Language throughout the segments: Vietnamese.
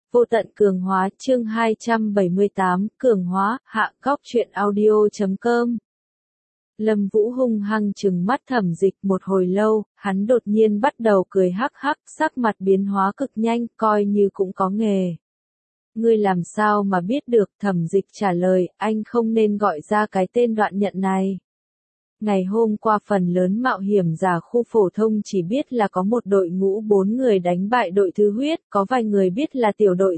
Vô tận cường hóa chương 278, cường hóa, hạ góc truyện audio.com. Lâm Vũ hung hăng trừng mắt Thẩm Dịch một hồi lâu, hắn đột nhiên bắt đầu cười hắc hắc, sắc mặt biến hóa cực nhanh, coi như cũng có nghề. Ngươi làm sao mà biết được? Thẩm Dịch trả lời, anh không nên gọi ra cái tên đoạn nhận này. Ngày hôm qua phần lớn mạo hiểm giả khu phổ thông chỉ biết là có một đội ngũ 4 người đánh bại đội thứ huyết, có vài người biết là tiểu đội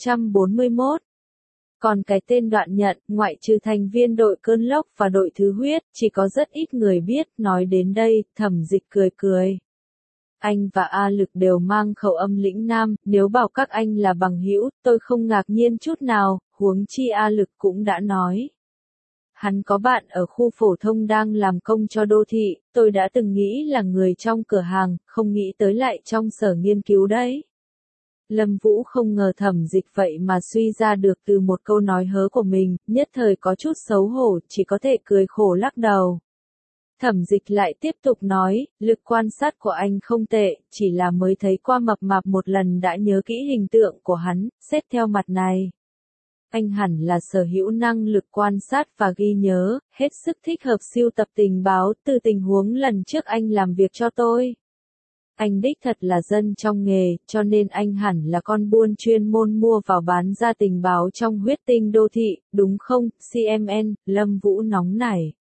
641. Còn cái tên đoạn nhận, ngoại trừ thành viên đội cơn lốc và đội thứ huyết, chỉ có rất ít người biết. Nói đến đây, Thẩm Dịch cười cười. Anh và A Lực đều mang khẩu âm lĩnh Nam, nếu bảo các anh là bằng hữu, tôi không ngạc nhiên chút nào, huống chi A Lực cũng đã nói. Hắn có bạn ở khu phổ thông đang làm công cho đô thị, tôi đã từng nghĩ là người trong cửa hàng, không nghĩ tới lại trong sở nghiên cứu đấy. Lâm Vũ không ngờ Thẩm Dịch vậy mà suy ra được từ một câu nói hớ của mình, nhất thời có chút xấu hổ, chỉ có thể cười khổ lắc đầu. Thẩm Dịch lại tiếp tục nói, lực quan sát của anh không tệ, chỉ là mới thấy qua mập mạp một lần đã nhớ kỹ hình tượng của hắn, xét theo mặt này. Anh hẳn là sở hữu năng lực quan sát và ghi nhớ, hết sức thích hợp sưu tập tình báo từ tình huống lần trước anh làm việc cho tôi. Anh đích thật là dân trong nghề, cho nên anh hẳn là con buôn chuyên môn mua vào bán ra tình báo trong huyết tinh đô thị, đúng không? CMN, Lâm Vũ nóng nảy.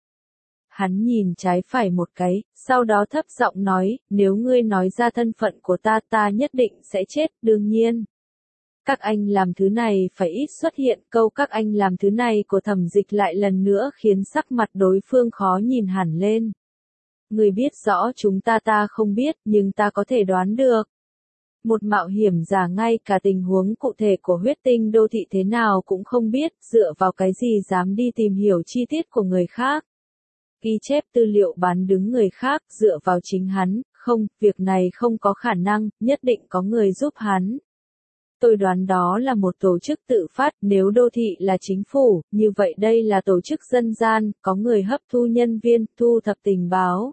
Hắn nhìn trái phải một cái, sau đó thấp giọng nói, nếu ngươi nói ra thân phận của ta nhất định sẽ chết, đương nhiên. Các anh làm thứ này phải ít xuất hiện, câu các anh làm thứ này của Thẩm Dịch lại lần nữa khiến sắc mặt đối phương khó nhìn hẳn lên. Người biết rõ chúng ta không biết, nhưng ta có thể đoán được. Một mạo hiểm giả ngay cả tình huống cụ thể của huyết tinh đô thị thế nào cũng không biết, dựa vào cái gì dám đi tìm hiểu chi tiết của người khác. Ghi chép tư liệu bán đứng người khác, dựa vào chính hắn, không, việc này không có khả năng, nhất định có người giúp hắn. Tôi đoán đó là một tổ chức tự phát, nếu đô thị là chính phủ, như vậy đây là tổ chức dân gian, có người hấp thu nhân viên, thu thập tình báo.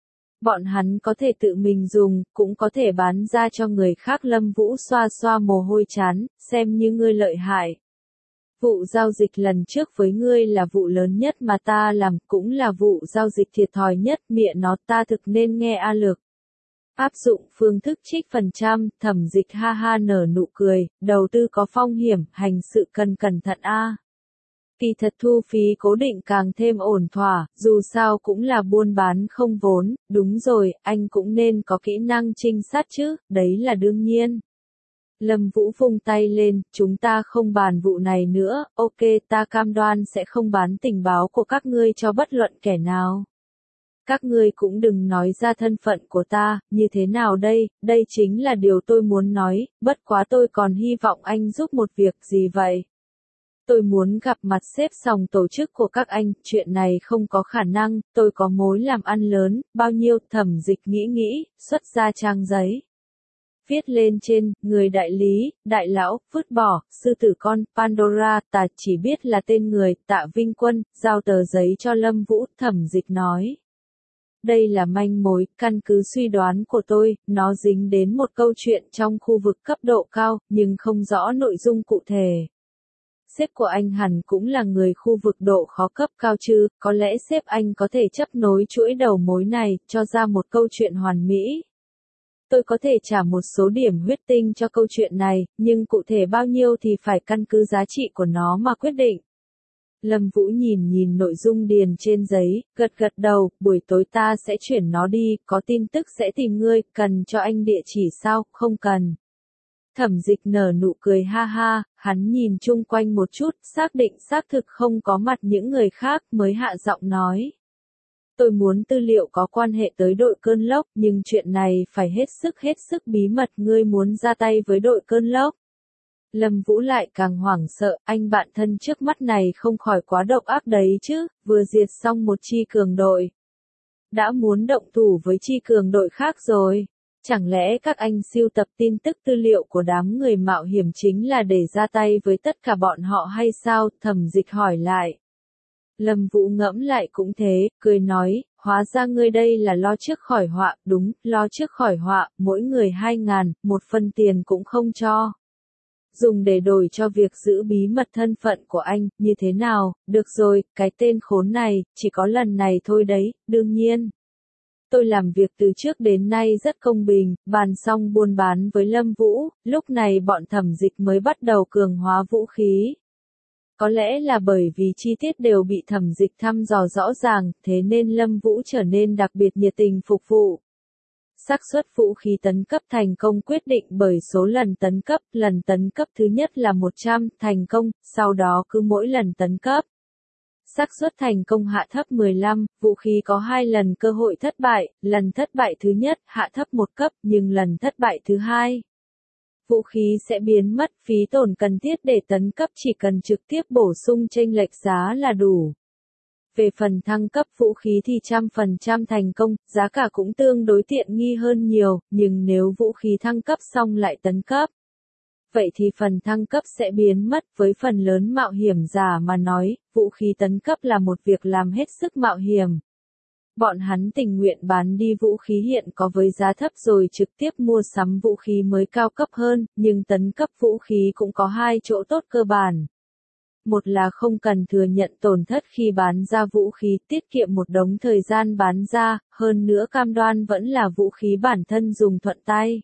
Bọn hắn có thể tự mình dùng, cũng có thể bán ra cho người khác. Lâm Vũ xoa xoa mồ hôi trán, xem như ngươi lợi hại. Vụ giao dịch lần trước với ngươi là vụ lớn nhất mà ta làm, cũng là vụ giao dịch thiệt thòi nhất, mẹ nó ta thực nên nghe A Lực. Áp dụng phương thức trích phần trăm, Thẩm Dịch ha ha nở nụ cười, đầu tư có phong hiểm, hành sự cần cẩn thận a. Kỳ thật thu phí cố định càng thêm ổn thỏa, dù sao cũng là buôn bán không vốn, đúng rồi, anh cũng nên có kỹ năng trinh sát chứ, đấy là đương nhiên. Lâm Vũ vung tay lên, chúng ta không bàn vụ này nữa, ok ta cam đoan sẽ không bán tình báo của các ngươi cho bất luận kẻ nào. Các ngươi cũng đừng nói ra thân phận của ta, như thế nào đây, đây chính là điều tôi muốn nói, bất quá tôi còn hy vọng anh giúp một việc gì vậy. Tôi muốn gặp mặt xếp sòng tổ chức của các anh, chuyện này không có khả năng, tôi có mối làm ăn lớn, bao nhiêu? Thẩm Dịch nghĩ, xuất ra trang giấy. Viết lên trên, người đại lý, đại lão, vứt bỏ, sư tử con, Pandora, ta chỉ biết là tên người, Tạ Vinh Quân, giao tờ giấy cho Lâm Vũ. Thẩm Dịch nói. Đây là manh mối, căn cứ suy đoán của tôi, nó dính đến một câu chuyện trong khu vực cấp độ cao, nhưng không rõ nội dung cụ thể. Sếp của anh hẳn cũng là người khu vực độ khó cấp cao chứ, có lẽ sếp anh có thể chấp nối chuỗi đầu mối này, cho ra một câu chuyện hoàn mỹ. Tôi có thể trả một số điểm huyết tinh cho câu chuyện này, nhưng cụ thể bao nhiêu thì phải căn cứ giá trị của nó mà quyết định. Lâm Vũ nhìn nội dung điền trên giấy, gật đầu, buổi tối ta sẽ chuyển nó đi, có tin tức sẽ tìm ngươi, cần cho anh địa chỉ sao, không cần. Thẩm Dịch nở nụ cười ha ha, hắn nhìn chung quanh một chút, xác định xác thực không có mặt những người khác mới hạ giọng nói. Tôi muốn tư liệu có quan hệ tới đội cơn lốc, nhưng chuyện này phải hết sức bí mật, ngươi muốn ra tay với đội cơn lốc. Lâm Vũ lại càng hoảng sợ, anh bạn thân trước mắt này không khỏi quá độc ác đấy chứ, vừa diệt xong một chi cường đội. Đã muốn động thủ với chi cường đội khác rồi. Chẳng lẽ các anh sưu tập tin tức tư liệu của đám người mạo hiểm chính là để ra tay với tất cả bọn họ hay sao? Thẩm Dịch hỏi lại. Lâm Vũ ngẫm lại cũng thế, cười nói, hóa ra ngươi đây là lo trước khỏi họa, đúng, lo trước khỏi họa, mỗi người 2.000, một phân tiền cũng không cho. dùng để đổi cho việc giữ bí mật thân phận của anh, như thế nào, được rồi, cái tên khốn này, chỉ có lần này thôi đấy, đương nhiên. Tôi làm việc từ trước đến nay rất công bình, bàn xong buôn bán với Lâm Vũ, lúc này bọn Thẩm Dịch mới bắt đầu cường hóa vũ khí. Có lẽ là bởi vì chi tiết đều bị Thẩm Dịch thăm dò rõ ràng, thế nên Lâm Vũ trở nên đặc biệt nhiệt tình phục vụ. Xác suất vũ khí tấn cấp thành công quyết định bởi số lần tấn cấp thứ nhất là 100, thành công, sau đó cứ mỗi lần tấn cấp. Xác suất thành công hạ thấp 15, vũ khí có 2 lần cơ hội thất bại, lần thất bại thứ nhất hạ thấp 1 cấp, nhưng lần thất bại thứ hai, vũ khí sẽ biến mất, phí tổn cần thiết để tấn cấp chỉ cần trực tiếp bổ sung chênh lệch giá là đủ. Về phần thăng cấp vũ khí thì 100% thành công, giá cả cũng tương đối tiện nghi hơn nhiều, nhưng nếu vũ khí thăng cấp xong lại tấn cấp, vậy thì phần thăng cấp sẽ biến mất. Với phần lớn mạo hiểm giả mà nói, vũ khí tấn cấp là một việc làm hết sức mạo hiểm. Bọn hắn tình nguyện bán đi vũ khí hiện có với giá thấp rồi trực tiếp mua sắm vũ khí mới cao cấp hơn, nhưng tấn cấp vũ khí cũng có 2 chỗ tốt cơ bản. Một là không cần thừa nhận tổn thất khi bán ra vũ khí, tiết kiệm một đống thời gian bán ra, hơn nữa cam đoan vẫn là vũ khí bản thân dùng thuận tay.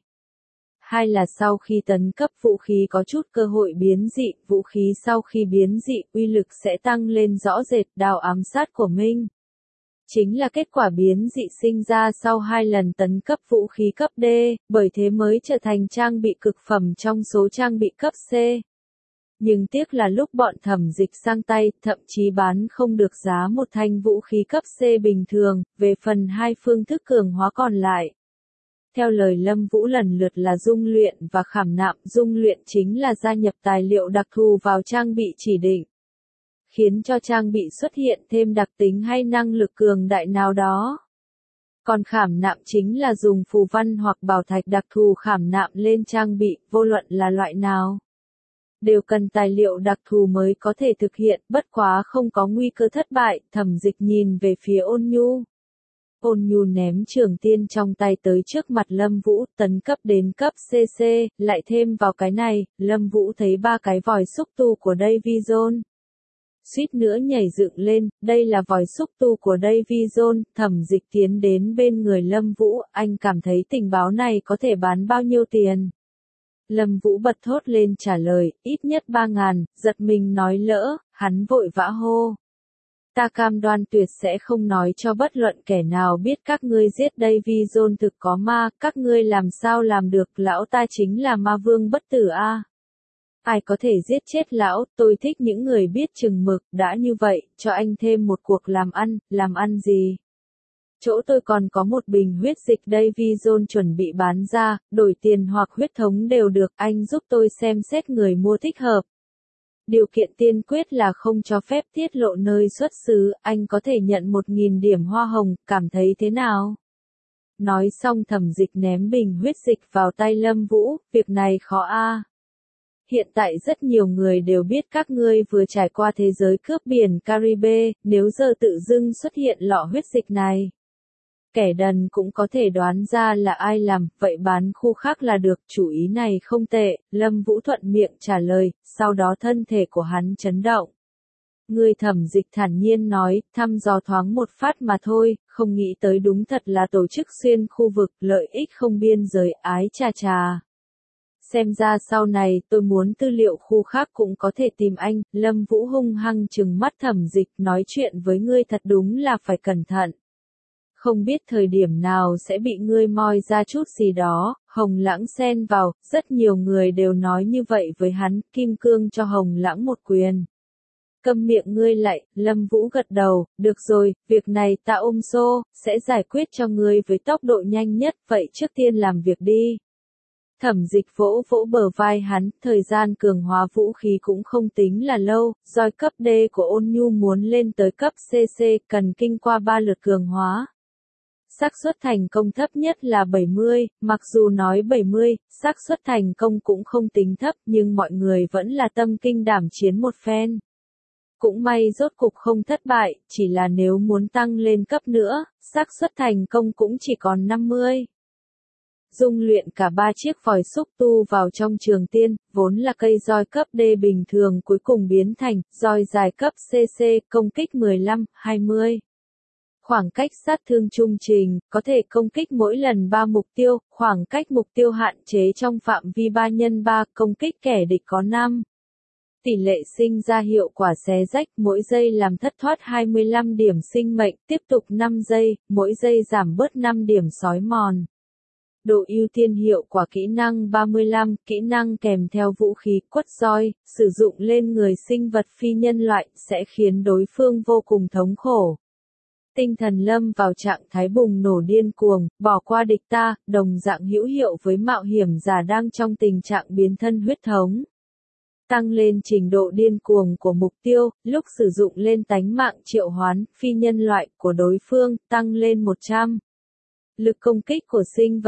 Hai là sau khi tấn cấp vũ khí có chút cơ hội biến dị, vũ khí sau khi biến dị, uy lực sẽ tăng lên rõ rệt. Đao ám sát của Minh chính là kết quả biến dị sinh ra sau 2 lần tấn cấp vũ khí cấp D, bởi thế mới trở thành trang bị cực phẩm trong số trang bị cấp C. Nhưng tiếc là lúc bọn Thẩm Dịch sang tay, thậm chí bán không được giá một thanh vũ khí cấp C bình thường. Về phần 2 phương thức cường hóa còn lại, theo lời Lâm Vũ lần lượt là dung luyện và khảm nạm. Dung luyện chính là gia nhập tài liệu đặc thù vào trang bị chỉ định, khiến cho trang bị xuất hiện thêm đặc tính hay năng lực cường đại nào đó. Còn khảm nạm chính là dùng phù văn hoặc bảo thạch đặc thù khảm nạm lên trang bị, vô luận là loại nào, đều cần tài liệu đặc thù mới có thể thực hiện, bất quá không có nguy cơ thất bại. Thẩm Dịch nhìn về phía Ôn Nhu. Ôn Nhu ném trường tiên trong tay tới trước mặt Lâm Vũ, tấn cấp đến cấp CC, lại thêm vào cái này, Lâm Vũ thấy 3 cái vòi xúc tu của Davy Jones. Suýt nữa nhảy dựng lên, đây là vòi xúc tu của Davy Jones. Thẩm Dịch tiến đến bên người Lâm Vũ, anh cảm thấy tình báo này có thể bán bao nhiêu tiền? Lâm Vũ bật thốt lên trả lời, ít nhất 3.000, giật mình nói lỡ, hắn vội vã hô. Ta cam đoan tuyệt sẽ không nói cho bất luận kẻ nào biết các ngươi giết Davy Jones thực có ma, các ngươi làm sao làm được, lão ta chính là ma vương bất tử a. Ai có thể giết chết lão, tôi thích những người biết chừng mực, đã như vậy, cho anh thêm một cuộc làm ăn gì? Chỗ tôi còn có một bình huyết dịch Davy Jones chuẩn bị bán ra, đổi tiền hoặc huyết thống đều được, anh giúp tôi xem xét người mua thích hợp. Điều kiện tiên quyết là không cho phép tiết lộ nơi xuất xứ, anh có thể nhận 1.000 điểm hoa hồng, cảm thấy thế nào? Nói xong Thẩm Dịch ném bình huyết dịch vào tay Lâm Vũ, việc này khó a. Hiện tại rất nhiều người đều biết các ngươi vừa trải qua thế giới cướp biển Caribe, nếu giờ tự dưng xuất hiện lọ huyết dịch này, kẻ đần cũng có thể đoán ra là ai làm, vậy bán khu khác là được, chủ ý này không tệ. Lâm Vũ thuận miệng trả lời, sau đó thân thể của hắn chấn động. Người Thẩm Dịch thản nhiên nói, thăm dò thoáng một phát mà thôi, không nghĩ tới đúng thật là tổ chức xuyên khu vực, lợi ích không biên giới, ái chà chà. Xem ra sau này tôi muốn tư liệu khu khác cũng có thể tìm anh. Lâm Vũ hung hăng trừng mắt Thẩm Dịch, nói chuyện với ngươi thật đúng là phải cẩn thận. Không biết thời điểm nào sẽ bị ngươi moi ra chút gì đó. Hồng Lãng xen vào, rất nhiều người đều nói như vậy với hắn. Kim Cương cho Hồng Lãng một quyền. Câm miệng ngươi lại. Lâm Vũ gật đầu, được rồi, việc này ta ôm xô, sẽ giải quyết cho ngươi với tốc độ nhanh nhất, vậy trước tiên làm việc đi. Thẩm Dịch vỗ vỗ bờ vai hắn, thời gian cường hóa vũ khí cũng không tính là lâu, roi cấp D của Ôn Nhu muốn lên tới cấp CC cần kinh qua 3 lượt cường hóa. Xác suất thành công thấp nhất là 70, mặc dù nói 70, xác suất thành công cũng không tính thấp, nhưng mọi người vẫn là tâm kinh đảm chiến một phen. Cũng may rốt cục không thất bại, chỉ là nếu muốn tăng lên cấp nữa, xác suất thành công cũng chỉ còn 50. dung luyện cả 3 chiếc vòi xúc tu vào trong trường tiên, vốn là cây roi cấp D bình thường cuối cùng biến thành roi dài cấp CC, công kích 15-20. Khoảng cách sát thương trung trình, có thể công kích mỗi lần 3 mục tiêu, khoảng cách mục tiêu hạn chế trong phạm vi 3x3, công kích kẻ địch có 5. Tỷ lệ sinh ra hiệu quả xé rách, mỗi giây làm thất thoát 25 điểm sinh mệnh, tiếp tục 5 giây, mỗi giây giảm bớt 5 điểm sói mòn. Độ ưu tiên hiệu quả kỹ năng 35, kỹ năng kèm theo vũ khí quất roi, sử dụng lên người sinh vật phi nhân loại, sẽ khiến đối phương vô cùng thống khổ. Tinh thần lâm vào trạng thái bùng nổ điên cuồng, bỏ qua địch ta, đồng dạng hữu hiệu với mạo hiểm giả đang trong tình trạng biến thân huyết thống. Tăng lên trình độ điên cuồng của mục tiêu, lúc sử dụng lên tánh mạng triệu hoán, phi nhân loại của đối phương, tăng lên 100. Lực công kích của sinh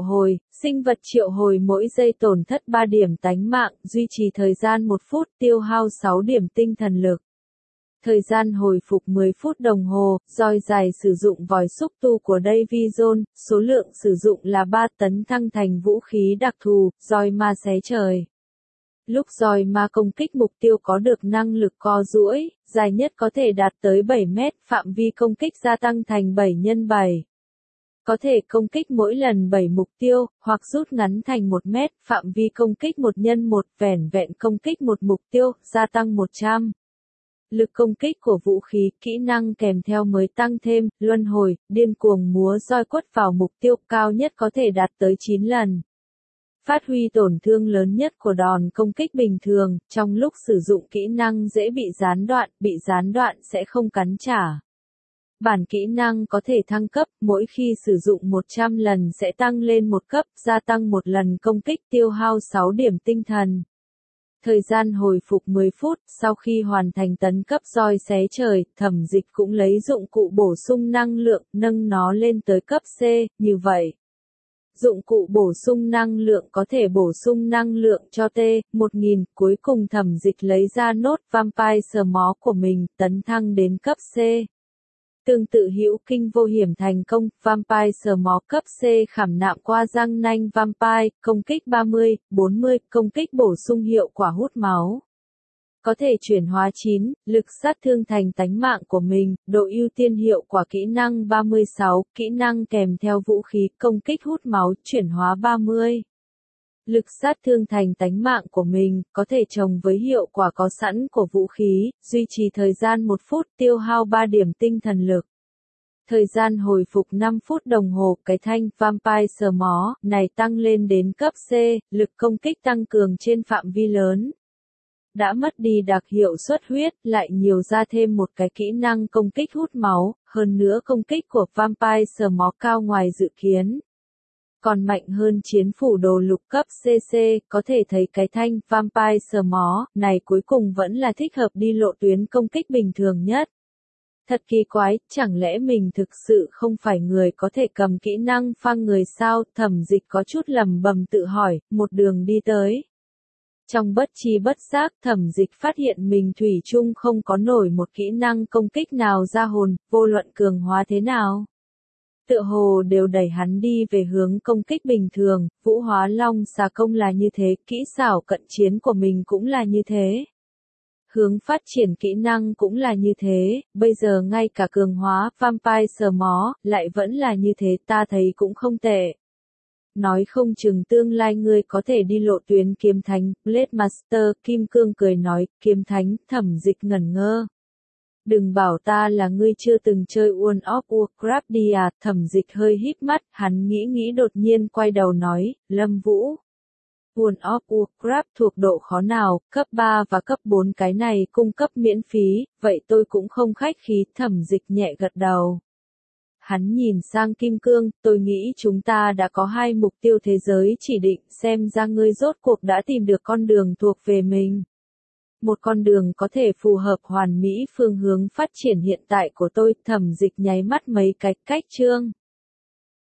vật triệu hồi mỗi giây tổn thất 3 điểm tánh mạng, duy trì thời gian 1 phút, tiêu hao 6 điểm tinh thần lực. Thời gian hồi phục 10 phút đồng hồ, roi dài sử dụng vòi xúc tu của Davy Jones, số lượng sử dụng là 3 tấn thăng thành vũ khí đặc thù, roi ma xé trời. Lúc roi ma công kích mục tiêu có được năng lực co duỗi, dài nhất có thể đạt tới 7 mét, phạm vi công kích gia tăng thành 7x7. Có thể công kích mỗi lần 7 mục tiêu, hoặc rút ngắn thành 1 mét, phạm vi công kích 1x1, vẻn vẹn công kích một mục tiêu, gia tăng 100. Lực công kích của vũ khí, kỹ năng kèm theo mới tăng thêm, luân hồi, điên cuồng múa roi quất vào mục tiêu, cao nhất có thể đạt tới 9 lần. Phát huy tổn thương lớn nhất của đòn công kích bình thường, trong lúc sử dụng kỹ năng dễ bị gián đoạn sẽ không cắn trả. Bản kỹ năng có thể thăng cấp, mỗi khi sử dụng 100 lần sẽ tăng lên 1 cấp, gia tăng 1 lần công kích tiêu hao 6 điểm tinh thần. Thời gian hồi phục 10 phút, sau khi hoàn thành tấn cấp roi xé trời, Thẩm Dịch cũng lấy dụng cụ bổ sung năng lượng, nâng nó lên tới cấp C, như vậy. Dụng cụ bổ sung năng lượng có thể bổ sung năng lượng cho T-1000, cuối cùng Thẩm Dịch lấy ra nốt Vampire Small của mình, tấn thăng đến cấp C. Tương tự hữu kinh vô hiểm thành công, Vampire Small cấp C khảm nạm qua răng nanh Vampire, công kích 30, 40, công kích bổ sung hiệu quả hút máu. Có thể chuyển hóa 9, lực sát thương thành tánh mạng của mình, độ ưu tiên hiệu quả kỹ năng 36, kỹ năng kèm theo vũ khí, công kích hút máu, chuyển hóa 30. Lực sát thương thành tánh mạng của mình, có thể trồng với hiệu quả có sẵn của vũ khí, duy trì thời gian 1 phút, tiêu hao 3 điểm tinh thần lực. Thời gian hồi phục 5 phút đồng hồ, cái thanh Vampire Small này tăng lên đến cấp C, lực công kích tăng cường trên phạm vi lớn. Đã mất đi đặc hiệu xuất huyết, lại nhiều ra thêm một cái kỹ năng công kích hút máu, hơn nữa công kích của Vampire Small cao ngoài dự kiến. Còn mạnh hơn chiến phủ đồ lục cấp CC, có thể thấy cái thanh Vampire Small này cuối cùng vẫn là thích hợp đi lộ tuyến công kích bình thường nhất. Thật kỳ quái, chẳng lẽ mình thực sự không phải người có thể cầm kỹ năng phang người sao? Thẩm Dịch có chút lẩm bẩm tự hỏi, một đường đi tới. Trong bất tri bất giác, Thẩm Dịch phát hiện mình thủy chung không có nổi một kỹ năng công kích nào ra hồn, vô luận cường hóa thế nào. Tựa hồ đều đẩy hắn đi về hướng công kích bình thường, Vũ Hóa Long xà công là như thế, kỹ xảo cận chiến của mình cũng là như thế. Hướng phát triển kỹ năng cũng là như thế, bây giờ ngay cả cường hóa Vampire Small lại vẫn là như thế, ta thấy cũng không tệ. Nói không chừng tương lai ngươi có thể đi lộ tuyến kiếm thánh, Blade Master, Kim Cương cười nói, kiếm thánh, Thẩm Dịch ngẩn ngơ. Đừng bảo ta là ngươi chưa từng chơi World of Warcraft đi à, Thẩm Dịch hơi híp mắt, hắn nghĩ đột nhiên quay đầu nói, Lâm Vũ. World of Warcraft thuộc độ khó nào, cấp 3 và cấp 4 cái này cung cấp miễn phí, vậy tôi cũng không khách khí, Thẩm Dịch nhẹ gật đầu. Hắn nhìn sang Kim Cương, tôi nghĩ chúng ta đã có 2 mục tiêu thế giới chỉ định, xem ra ngươi rốt cuộc đã tìm được con đường thuộc về mình. Một con đường có thể phù hợp hoàn mỹ phương hướng phát triển hiện tại của tôi, Thẩm Dịch nháy mắt mấy cách chương.